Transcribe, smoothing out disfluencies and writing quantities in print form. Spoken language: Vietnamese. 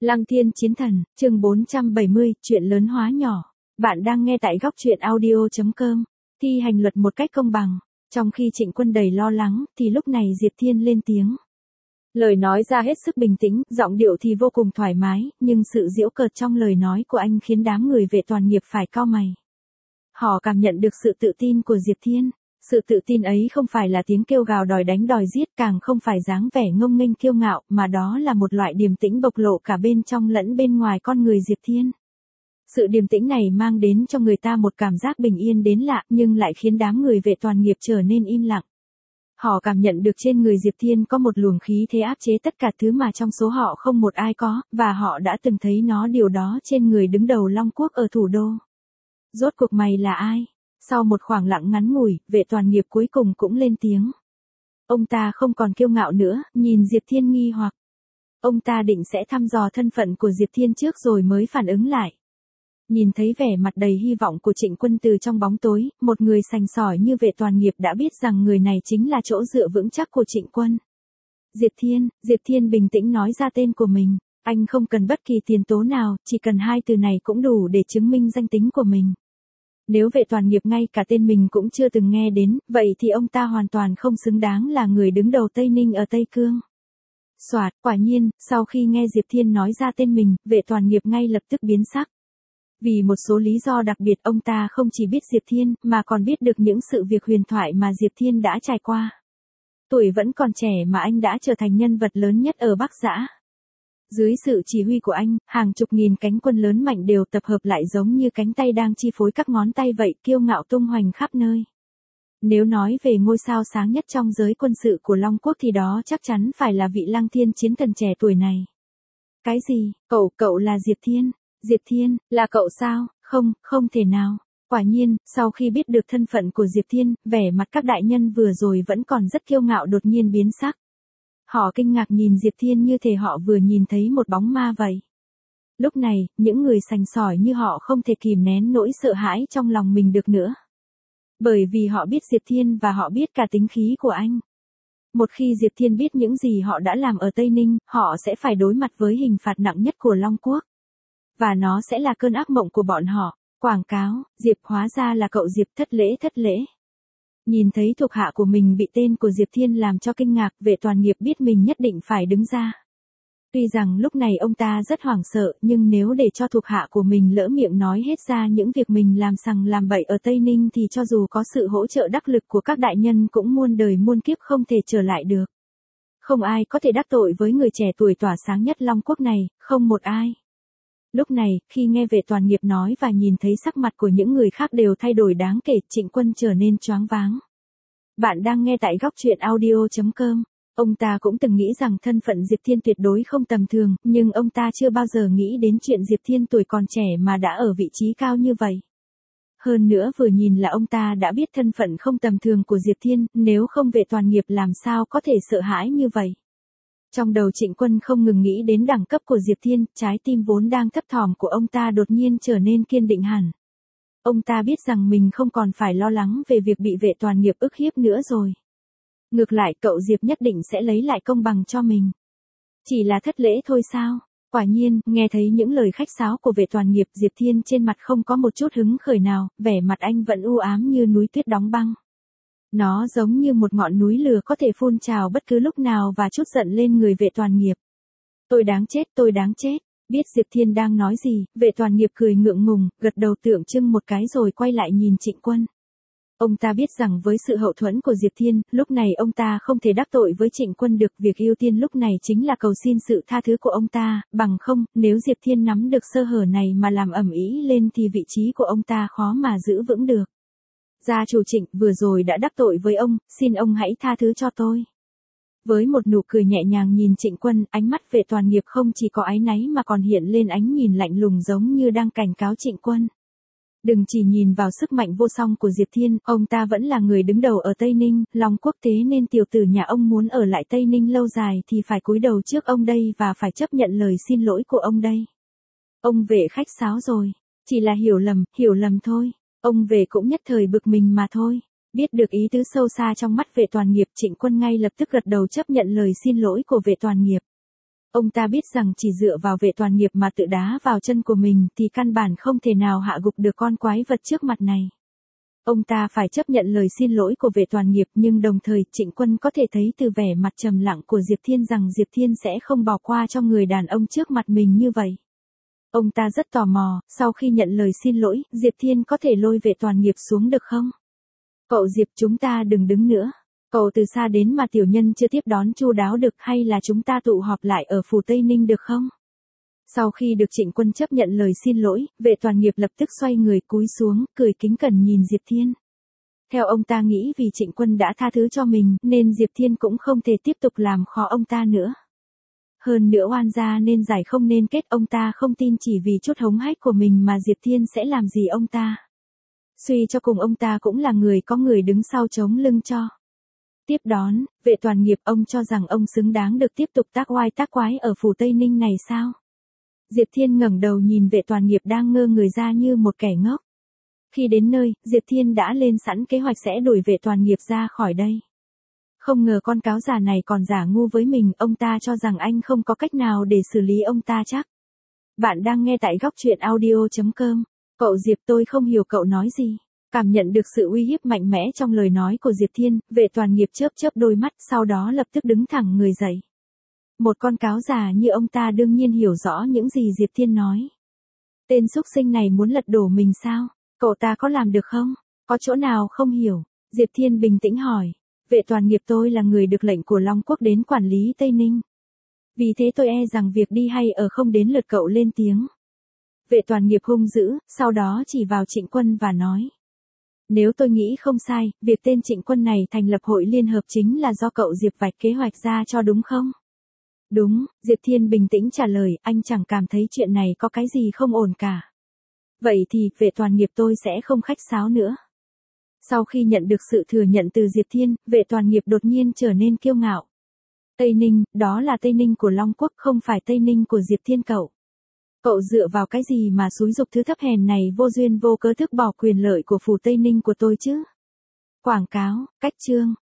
Lăng Thiên Chiến Thần, chương 470, chuyện lớn hóa nhỏ. Bạn đang nghe tại góc truyện audio.com. Thi hành luật một cách công bằng. Trong khi Trịnh Quân đầy lo lắng, thì lúc này Diệp Thiên lên tiếng. Lời nói ra hết sức bình tĩnh, giọng điệu thì vô cùng thoải mái, nhưng sự giễu cợt trong lời nói của anh khiến đám người vệ toàn nghiệp phải cau mày. Họ cảm nhận được sự tự tin của Diệp Thiên. Sự tự tin ấy không phải là tiếng kêu gào đòi đánh đòi giết, càng không phải dáng vẻ ngông nghênh kiêu ngạo, mà đó là một loại điềm tĩnh bộc lộ cả bên trong lẫn bên ngoài con người Diệp Thiên. Sự điềm tĩnh này mang đến cho người ta một cảm giác bình yên đến lạ, nhưng lại khiến đám người vệ toàn nghiệp trở nên im lặng. Họ cảm nhận được trên người Diệp Thiên có một luồng khí thế áp chế tất cả thứ mà trong số họ không một ai có, và họ đã từng thấy điều đó trên người đứng đầu Long Quốc ở thủ đô. Rốt cuộc mày là ai? Sau một khoảng lặng ngắn ngủi, vệ toàn nghiệp cuối cùng cũng lên tiếng. Ông ta không còn kiêu ngạo nữa, nhìn Diệp Thiên nghi hoặc. Ông ta định sẽ thăm dò thân phận của Diệp Thiên trước rồi mới phản ứng lại. Nhìn thấy vẻ mặt đầy hy vọng của Trịnh Quân từ trong bóng tối, một người sành sỏi như vệ toàn nghiệp đã biết rằng người này chính là chỗ dựa vững chắc của Trịnh Quân. Diệp Thiên bình tĩnh nói ra tên của mình. Anh không cần bất kỳ tiền tố nào, chỉ cần hai từ này cũng đủ để chứng minh danh tính của mình. Nếu vệ toàn nghiệp ngay cả tên mình cũng chưa từng nghe đến, vậy thì ông ta hoàn toàn không xứng đáng là người đứng đầu Tây Ninh ở Tây Cương. Soạt, quả nhiên, sau khi nghe Diệp Thiên nói ra tên mình, vệ toàn nghiệp ngay lập tức biến sắc. Vì một số lý do đặc biệt ông ta không chỉ biết Diệp Thiên, mà còn biết được những sự việc huyền thoại mà Diệp Thiên đã trải qua. Tuổi vẫn còn trẻ mà anh đã trở thành nhân vật lớn nhất ở Bắc Dã. Dưới sự chỉ huy của anh, hàng chục nghìn cánh quân lớn mạnh đều tập hợp lại giống như cánh tay đang chi phối các ngón tay vậy, kiêu ngạo tung hoành khắp nơi. Nếu nói về ngôi sao sáng nhất trong giới quân sự của Long Quốc thì đó chắc chắn phải là vị Lăng Thiên Chiến Thần trẻ tuổi này. Cái gì? Cậu là Diệp Thiên? Diệp Thiên, là cậu sao? Không thể nào. Quả nhiên, sau khi biết được thân phận của Diệp Thiên, vẻ mặt các đại nhân vừa rồi vẫn còn rất kiêu ngạo đột nhiên biến sắc. Họ kinh ngạc nhìn Diệp Thiên như thể họ vừa nhìn thấy một bóng ma vậy. Lúc này, những người sành sỏi như họ không thể kìm nén nỗi sợ hãi trong lòng mình được nữa. Bởi vì họ biết Diệp Thiên và họ biết cả tính khí của anh. Một khi Diệp Thiên biết những gì họ đã làm ở Tây Ninh, họ sẽ phải đối mặt với hình phạt nặng nhất của Long Quốc. Và nó sẽ là cơn ác mộng của bọn họ. Quảng cáo, Diệp hóa ra là cậu Diệp, thất lễ. Nhìn thấy thuộc hạ của mình bị tên của Diệp Thiên làm cho kinh ngạc, vệ toàn nghiệp biết mình nhất định phải đứng ra. Tuy rằng lúc này ông ta rất hoảng sợ, nhưng nếu để cho thuộc hạ của mình lỡ miệng nói hết ra những việc mình làm sằng làm bậy ở Tây Ninh thì cho dù có sự hỗ trợ đắc lực của các đại nhân cũng muôn đời muôn kiếp không thể trở lại được. Không ai có thể đắc tội với người trẻ tuổi tỏa sáng nhất Long Quốc này, không một ai. Lúc này, khi nghe vệ toàn nghiệp nói và nhìn thấy sắc mặt của những người khác đều thay đổi đáng kể, Trịnh Quân trở nên choáng váng. Bạn đang nghe tại góc truyện audio.com. Ông ta cũng từng nghĩ rằng thân phận Diệp Thiên tuyệt đối không tầm thường, nhưng ông ta chưa bao giờ nghĩ đến chuyện Diệp Thiên tuổi còn trẻ mà đã ở vị trí cao như vậy. Hơn nữa vừa nhìn là ông ta đã biết thân phận không tầm thường của Diệp Thiên, nếu không vệ toàn nghiệp làm sao có thể sợ hãi như vậy. Trong đầu Trịnh Quân không ngừng nghĩ đến đẳng cấp của Diệp Thiên, trái tim vốn đang thấp thỏm của ông ta đột nhiên trở nên kiên định hẳn. Ông ta biết rằng mình không còn phải lo lắng về việc bị vệ toàn nghiệp ức hiếp nữa rồi. Ngược lại cậu Diệp nhất định sẽ lấy lại công bằng cho mình. Chỉ là thất lễ thôi sao? Quả nhiên, nghe thấy những lời khách sáo của vệ toàn nghiệp, Diệp Thiên trên mặt không có một chút hứng khởi nào, vẻ mặt anh vẫn u ám như núi tuyết đóng băng. Nó giống như một ngọn núi lửa có thể phun trào bất cứ lúc nào và trút giận lên người vệ toàn nghiệp. Tôi đáng chết. Biết Diệp Thiên đang nói gì, vệ toàn nghiệp cười ngượng ngùng, gật đầu tượng trưng một cái rồi quay lại nhìn Trịnh Quân. Ông ta biết rằng với sự hậu thuẫn của Diệp Thiên, lúc này ông ta không thể đắc tội với Trịnh Quân được, việc ưu tiên lúc này chính là cầu xin sự tha thứ của ông ta, bằng không, nếu Diệp Thiên nắm được sơ hở này mà làm ầm ĩ lên thì vị trí của ông ta khó mà giữ vững được. Gia chủ Trịnh, vừa rồi đã đắc tội với ông, xin ông hãy tha thứ cho tôi. Với một nụ cười nhẹ nhàng nhìn Trịnh Quân, ánh mắt vệ toàn nghiệp không chỉ có áy náy mà còn hiện lên ánh nhìn lạnh lùng giống như đang cảnh cáo Trịnh Quân. Đừng chỉ nhìn vào sức mạnh vô song của Diệp Thiên, ông ta vẫn là người đứng đầu ở Tây Ninh, Long Quốc thế nên tiểu tử nhà ông muốn ở lại Tây Ninh lâu dài thì phải cúi đầu trước ông đây và phải chấp nhận lời xin lỗi của ông đây. Ông vệ khách sáo rồi, chỉ là hiểu lầm thôi. Ông về cũng nhất thời bực mình mà thôi. Biết được ý tứ sâu xa trong mắt vệ toàn nghiệp, Trịnh Quân ngay lập tức gật đầu chấp nhận lời xin lỗi của vệ toàn nghiệp. Ông ta biết rằng chỉ dựa vào Vệ Toàn Nghiệp mà tự đá vào chân của mình thì căn bản không thể nào hạ gục được con quái vật trước mặt này. Ông ta phải chấp nhận lời xin lỗi của Vệ Toàn Nghiệp, nhưng đồng thời Trịnh Quân có thể thấy từ vẻ mặt trầm lặng của Diệp Thiên rằng Diệp Thiên sẽ không bỏ qua cho người đàn ông trước mặt mình như vậy. Ông ta rất tò mò, sau khi nhận lời xin lỗi, Diệp Thiên có thể lôi Vệ Toàn Nghiệp xuống được không? Cậu Diệp, chúng ta đừng đứng nữa. Cậu từ xa đến mà tiểu nhân chưa tiếp đón chu đáo được, hay là chúng ta tụ họp lại ở phủ Tây Ninh được không? Sau khi được Trịnh Quân chấp nhận lời xin lỗi, Vệ Toàn Nghiệp lập tức xoay người cúi xuống, cười kính cẩn nhìn Diệp Thiên. Theo ông ta nghĩ vì Trịnh Quân đã tha thứ cho mình, nên Diệp Thiên cũng không thể tiếp tục làm khó ông ta nữa. Hơn nữa oan gia nên giải không nên kết, ông ta không tin chỉ vì chút hống hách của mình mà Diệp Thiên sẽ làm gì ông ta. Suy cho cùng ông ta cũng là người có người đứng sau chống lưng cho. Tiếp đón, Vệ Toàn Nghiệp, ông cho rằng ông xứng đáng được tiếp tục tác oai tác quái ở phủ Tây Ninh này sao? Diệp Thiên ngẩng đầu nhìn Vệ Toàn Nghiệp đang ngơ người ra như một kẻ ngốc. Khi đến nơi, Diệp Thiên đã lên sẵn kế hoạch sẽ đuổi Vệ Toàn Nghiệp ra khỏi đây. Không ngờ con cáo già này còn giả ngu với mình, ông ta cho rằng anh không có cách nào để xử lý ông ta chắc. Bạn đang nghe tại góc truyện audio.com. Cậu Diệp, tôi không hiểu cậu nói gì. Cảm nhận được sự uy hiếp mạnh mẽ trong lời nói của Diệp Thiên, Vệ Toàn Nghiệp chớp chớp đôi mắt, sau đó lập tức đứng thẳng người dậy. Một con cáo già như ông ta đương nhiên hiểu rõ những gì Diệp Thiên nói. Tên súc sinh này muốn lật đổ mình sao? Cậu ta có làm được không? Có chỗ nào không hiểu? Diệp Thiên bình tĩnh hỏi. Vệ Toàn Nghiệp, tôi là người được lệnh của Long Quốc đến quản lý Tây Ninh. Vì thế tôi e rằng việc đi hay ở không đến lượt cậu lên tiếng. Vệ Toàn Nghiệp hung dữ, sau đó chỉ vào Trịnh Quân và nói. Nếu tôi nghĩ không sai, việc tên Trịnh Quân này thành lập hội liên hợp chính là do cậu Diệp vạch kế hoạch ra cho đúng không? Đúng, Diệp Thiên bình tĩnh trả lời, anh chẳng cảm thấy chuyện này có cái gì không ổn cả. Vậy thì, Vệ Toàn Nghiệp, tôi sẽ không khách sáo nữa. Sau khi nhận được sự thừa nhận từ Diệp Thiên, Vệ Toàn Nghiệp đột nhiên trở nên kiêu ngạo. Tây Ninh, đó là Tây Ninh của Long Quốc, không phải Tây Ninh của Diệp Thiên cậu. Cậu dựa vào cái gì mà xúi giục thứ thấp hèn này vô duyên vô cớ tước bỏ quyền lợi của phủ Tây Ninh của tôi chứ? Quảng cáo, cách chương.